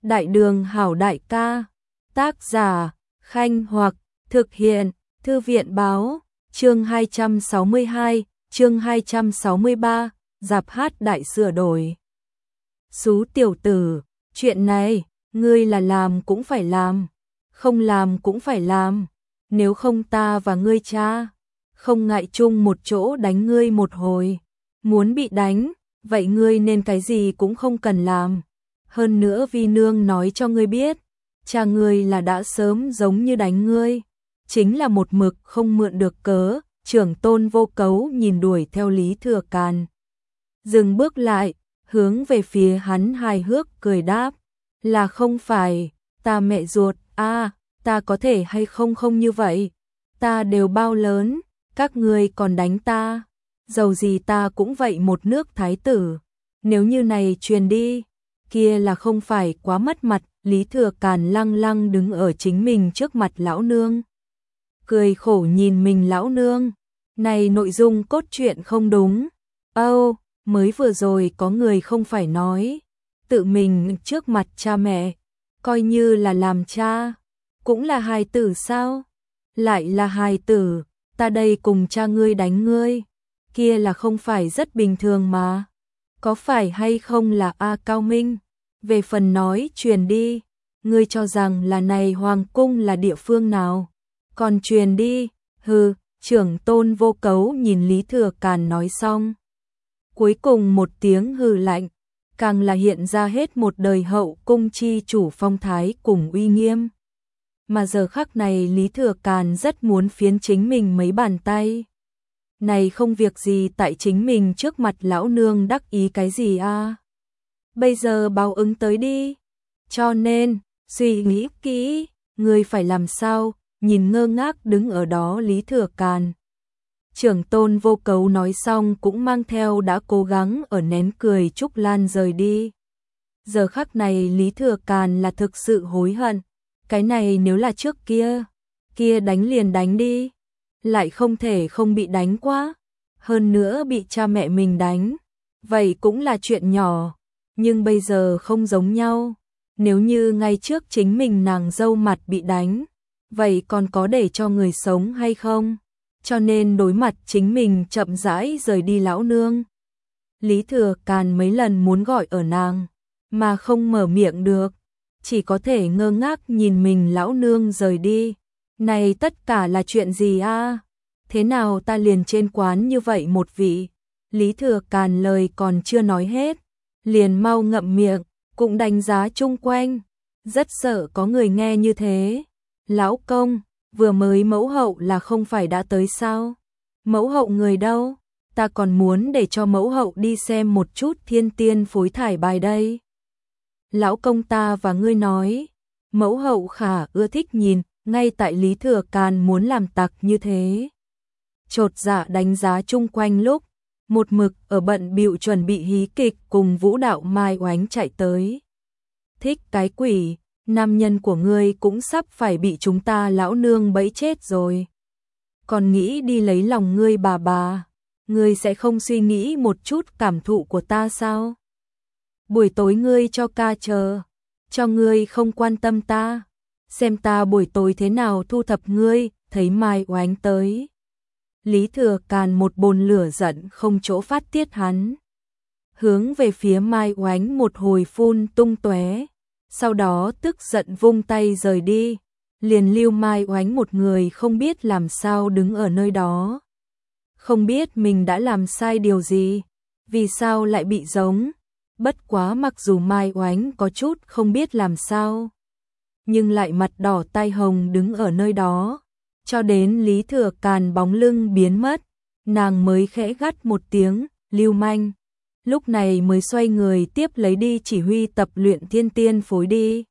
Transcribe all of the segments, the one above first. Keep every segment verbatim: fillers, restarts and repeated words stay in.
Đại đường hảo đại ca. Tác giả Khanh Hoặc. Thực hiện Thư viện báo. Chương hai trăm sáu mươi hai, chương hai trăm sáu mươi ba, Giạp hát đại sửa đổi. Xú tiểu tử, chuyện này, ngươi là làm cũng phải làm, không làm cũng phải làm, nếu không ta và ngươi cha, không ngại chung một chỗ đánh ngươi một hồi, muốn bị đánh, vậy ngươi nên cái gì cũng không cần làm. Hơn nữa vi nương nói cho ngươi biết, cha ngươi là đã sớm giống như đánh ngươi, chính là một mực không mượn được cớ. Trưởng tôn Vô Cấu nhìn đuổi theo Lý Thừa Càn, dừng bước lại, hướng về phía hắn hài hước cười đáp, là không phải, ta mẹ ruột, a, à, ta có thể hay không không như vậy, ta đều bao lớn, các ngươi còn đánh ta, dầu gì ta cũng vậy một nước thái tử, nếu như này truyền đi, kia là không phải quá mất mặt. Lý Thừa Càn lăng lăng đứng ở chính mình trước mặt lão nương, cười khổ nhìn mình lão nương, này nội dung cốt truyện không đúng. Âu, oh, mới vừa rồi có người không phải nói, tự mình trước mặt cha mẹ, coi như là làm cha, cũng là hài tử sao? Lại là hài tử, ta đây cùng cha ngươi đánh ngươi, kia là không phải rất bình thường mà, có phải hay không là A Cao Minh? Về phần nói truyền đi, ngươi cho rằng là này hoàng cung là địa phương nào? Còn truyền đi, hừ. Trưởng tôn Vô Cấu nhìn Lý Thừa Càn nói xong, cuối cùng một tiếng hừ lạnh, càng là hiện ra hết một đời hậu cung chi chủ phong thái cùng uy nghiêm. Mà giờ khắc này Lý Thừa Càn rất muốn phiến chính mình mấy bàn tay. Này không việc gì tại chính mình trước mặt lão nương đắc ý cái gì a? À? Bây giờ báo ứng tới đi. Cho nên, suy nghĩ kỹ, ngươi phải làm sao? Nhìn ngơ ngác đứng ở đó Lý Thừa Càn. Trưởng tôn Vô Cấu nói xong cũng mang theo đã cố gắng ở nén cười Trúc Lan rời đi. Giờ khắc này Lý Thừa Càn là thực sự hối hận. Cái này nếu là trước kia, kia đánh liền đánh đi. Lại không thể không bị đánh quá. Hơn nữa bị cha mẹ mình đánh. Vậy cũng là chuyện nhỏ. Nhưng bây giờ không giống nhau. Nếu như ngay trước chính mình nàng dâu mặt bị đánh, vậy còn có để cho người sống hay không? Cho nên đối mặt chính mình chậm rãi rời đi lão nương. Lý Thừa Càn mấy lần muốn gọi ở nàng, mà không mở miệng được, chỉ có thể ngơ ngác nhìn mình lão nương rời đi. Này tất cả là chuyện gì a? À? Thế nào ta liền trên quán như vậy một vị? Lý Thừa Càn lời còn chưa nói hết, liền mau ngậm miệng, cũng đánh giá chung quanh, rất sợ có người nghe như thế. Lão công, vừa mới mẫu hậu là không phải đã tới sao? Mẫu hậu người đâu? Ta còn muốn để cho mẫu hậu đi xem một chút thiên tiên phối thải bài đây. Lão công ta và ngươi nói, mẫu hậu khả ưa thích nhìn, ngay tại Lý Thừa Càn muốn làm tặc như thế. Chột dạ đánh giá chung quanh lúc, một mực ở bận bịu chuẩn bị hí kịch cùng vũ đạo Mai Oánh chạy tới. Thích cái quỷ! Nam nhân của ngươi cũng sắp phải bị chúng ta lão nương bẫy chết rồi. Còn nghĩ đi lấy lòng ngươi bà bà, ngươi sẽ không suy nghĩ một chút cảm thụ của ta sao? Buổi tối ngươi cho ca chờ, cho ngươi không quan tâm ta, xem ta buổi tối thế nào thu thập ngươi, thấy Mai Oánh tới. Lý Thừa Càn một bồn lửa giận không chỗ phát tiết hắn. Hướng về phía Mai Oánh một hồi phun tung tóe. Sau đó tức giận vung tay rời đi, liền lưu Mai Oánh một người không biết làm sao đứng ở nơi đó. Không biết mình đã làm sai điều gì, vì sao lại bị giống. Bất quá mặc dù Mai Oánh có chút không biết làm sao, nhưng lại mặt đỏ tai hồng đứng ở nơi đó. Cho đến Lý Thừa Càn bóng lưng biến mất, nàng mới khẽ gắt một tiếng, lưu manh. Lúc này mới xoay người tiếp lấy đi chỉ huy tập luyện thiên tiên phối đi.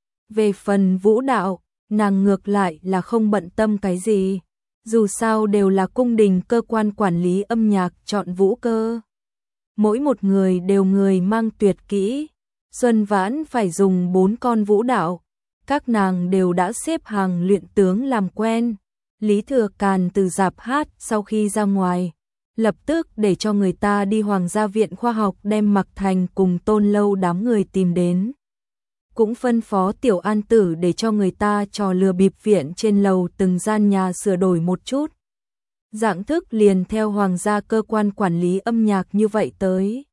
Về phần vũ đạo, nàng ngược lại là không bận tâm cái gì. Dù sao đều là cung đình cơ quan quản lý âm nhạc chọn vũ cơ. Mỗi một người đều người mang tuyệt kỹ. Xuân Vãn phải dùng bốn con vũ đạo. Các nàng đều đã xếp hàng luyện tướng làm quen. Lý Thừa Càn từ dạp hát sau khi ra ngoài, lập tức để cho người ta đi Hoàng gia viện khoa học đem Mặc Thành cùng Tôn Lâu đám người tìm đến. cũng phân phó Tiểu An Tử để cho người ta trò lừa bịp viện trên lầu từng gian nhà sửa đổi một chút. Dạng thức liền theo hoàng gia cơ quan quản lý âm nhạc như vậy tới.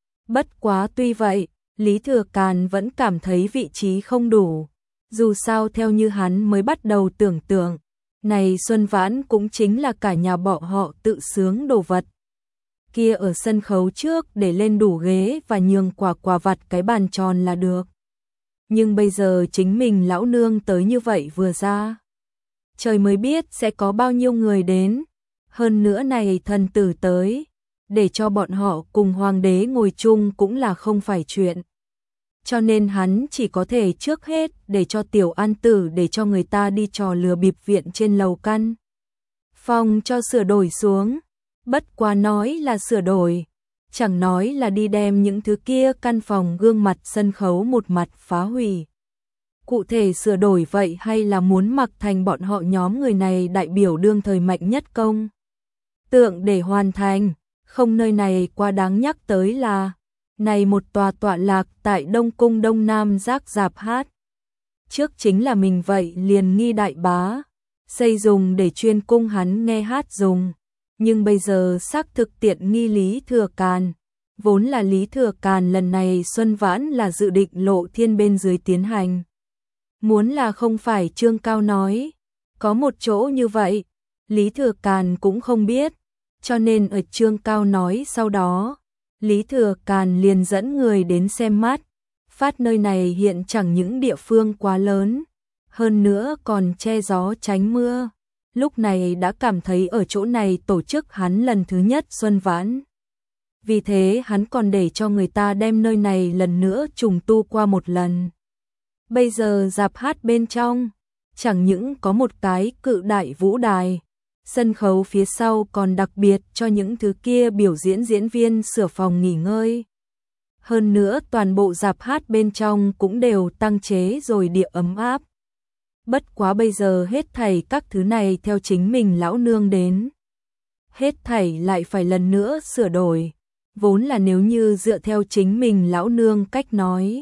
Bất quá tuy vậy, Lý Thừa Càn vẫn cảm thấy vị trí không đủ. Dù sao theo như hắn mới bắt đầu tưởng tượng, này Xuân Vãn cũng chính là cả nhà bọn họ tự sướng đồ vật. Kia ở sân khấu trước để lên đủ ghế và nhường quả quả vặt cái bàn tròn là được. Nhưng bây giờ chính mình lão nương tới như vậy vừa ra. Trời mới biết sẽ có bao nhiêu người đến. Hơn nữa này thần tử tới, để cho bọn họ cùng hoàng đế ngồi chung cũng là không phải chuyện. Cho nên hắn chỉ có thể trước hết để cho Tiểu An Tử để cho người ta đi trò lừa bịp viện trên lầu căn phòng cho sửa đổi xuống. Bất quá nói là sửa đổi, chẳng nói là đi đem những thứ kia căn phòng gương mặt sân khấu một mặt phá hủy. Cụ thể sửa đổi vậy hay là muốn mặc thành bọn họ nhóm người này đại biểu đương thời mạnh nhất công tượng để hoàn thành, không nơi này quá đáng nhắc tới là này một tòa tọa lạc tại Đông Cung Đông Nam Giác Dạp Hát. Trước chính là mình vậy liền nghi đại bá, xây dùng để chuyên cung hắn nghe hát dùng. Nhưng bây giờ xác thực tiện nghi Lý Thừa Càn. Vốn là Lý Thừa Càn lần này Xuân Vãn là dự định lộ thiên bên dưới tiến hành. Muốn là không phải Trương Cao nói, có một chỗ như vậy, Lý Thừa Càn cũng không biết. Cho nên ở Trương Cao nói sau đó, Lý Thừa Càn liền dẫn người đến xem mắt. Phát nơi này hiện chẳng những địa phương quá lớn, hơn nữa còn che gió tránh mưa. Lúc này đã cảm thấy ở chỗ này tổ chức hắn lần thứ nhất Xuân Vãn. Vì thế hắn còn để cho người ta đem nơi này lần nữa trùng tu qua một lần. Bây giờ dạp hát bên trong, chẳng những có một cái cự đại vũ đài, sân khấu phía sau còn đặc biệt cho những thứ kia biểu diễn diễn viên sửa phòng nghỉ ngơi. Hơn nữa toàn bộ dạp hát bên trong cũng đều tăng chế rồi địa ấm áp. Bất quá bây giờ hết thảy các thứ này theo chính mình lão nương đến. Hết thảy lại phải lần nữa sửa đổi. Vốn là nếu như dựa theo chính mình lão nương cách nói.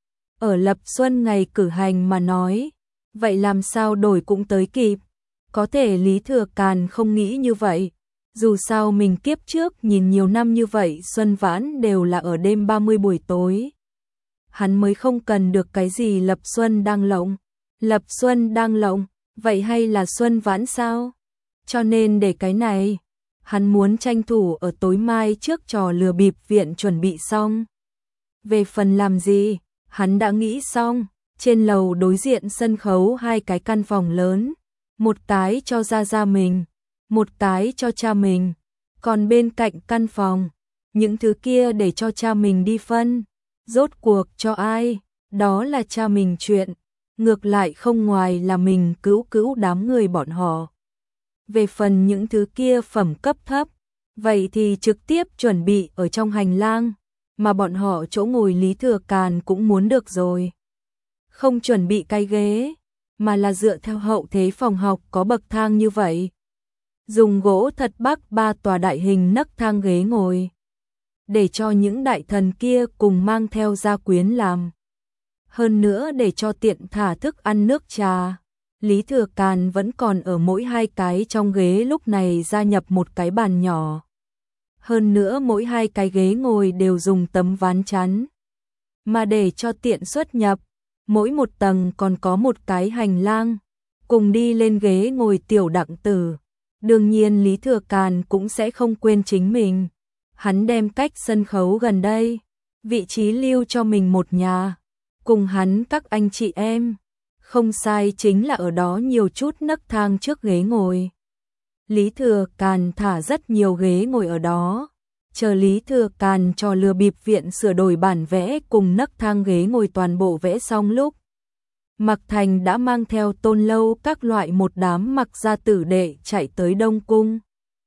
Ở lập xuân ngày cử hành mà nói. Vậy làm sao đổi cũng tới kịp. Có thể Lý Thừa Càn không nghĩ như vậy. Dù sao mình kiếp trước nhìn nhiều năm như vậy Xuân Vãn đều là ở đêm ba mươi buổi tối. Hắn mới không cần được cái gì lập xuân đang lộng. Lập xuân đang lộng, vậy hay là Xuân Vãn sao? Cho nên để cái này, hắn muốn tranh thủ ở tối mai trước trò lừa bịp viện chuẩn bị xong. Về phần làm gì, hắn đã nghĩ xong, trên lầu đối diện sân khấu hai cái căn phòng lớn, một cái cho gia gia mình, một cái cho cha mình, còn bên cạnh căn phòng, những thứ kia để cho cha mình đi phân, rốt cuộc cho ai, đó là cha mình chuyện. Ngược lại không ngoài là mình cứu cứu đám người bọn họ. Về phần những thứ kia phẩm cấp thấp, vậy thì trực tiếp chuẩn bị ở trong hành lang, mà bọn họ chỗ ngồi Lý Thừa Càn cũng muốn được rồi. Không chuẩn bị cái ghế, mà là dựa theo hậu thế phòng học có bậc thang như vậy. Dùng gỗ thật bắc ba tòa đại hình nấc thang ghế ngồi, để cho những đại thần kia cùng mang theo gia quyến làm. Hơn nữa để cho tiện thả thức ăn nước trà, Lý Thừa Càn vẫn còn ở mỗi hai cái trong ghế lúc này gia nhập một cái bàn nhỏ. Hơn nữa mỗi hai cái ghế ngồi đều dùng tấm ván chắn. Mà để cho tiện xuất nhập, mỗi một tầng còn có một cái hành lang, cùng đi lên ghế ngồi tiểu đặng tử. Đương nhiên Lý Thừa Càn cũng sẽ không quên chính mình. Hắn đem cách sân khấu gần đây, vị trí lưu cho mình một nhà. Cùng hắn các anh chị em, không sai chính là ở đó nhiều chút nấc thang trước ghế ngồi. Lý Thừa Càn thả rất nhiều ghế ngồi ở đó, chờ Lý Thừa Càn cho lừa bịp viện sửa đổi bản vẽ cùng nấc thang ghế ngồi toàn bộ vẽ xong lúc. Mạc Thành đã mang theo Tôn Lâu các loại một đám mặc gia tử đệ chạy tới Đông Cung.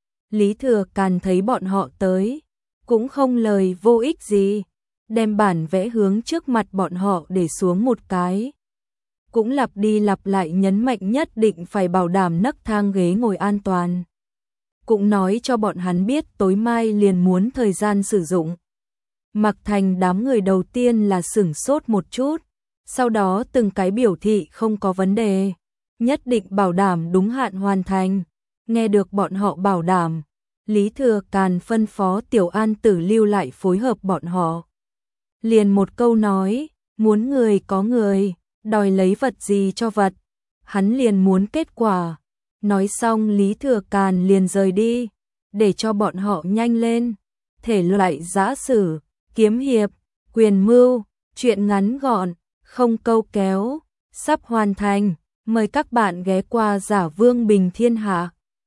Lý Thừa Càn thấy bọn họ tới, cũng không lời vô ích gì. Đem bản vẽ hướng trước mặt bọn họ để xuống một cái. Cũng lặp đi lặp lại nhấn mạnh nhất định phải bảo đảm nấc thang ghế ngồi an toàn. Cũng nói cho bọn hắn biết tối mai liền muốn thời gian sử dụng. Mạc Thành đám người đầu tiên là sửng sốt một chút, sau đó từng cái biểu thị không có vấn đề, nhất định bảo đảm đúng hạn hoàn thành. Nghe được bọn họ bảo đảm, Lý Thừa Càn phân phó Tiểu An Tử lưu lại phối hợp bọn họ. Liền một câu nói, muốn người có người, đòi lấy vật gì cho vật, hắn liền muốn kết quả. Nói xong Lý Thừa Càn liền rời đi, để cho bọn họ nhanh lên. Thể loại giã sử, kiếm hiệp, quyền mưu, chuyện ngắn gọn, không câu kéo, sắp hoàn thành. Mời các bạn ghé qua Giả Vương Bình Thiên Hạ.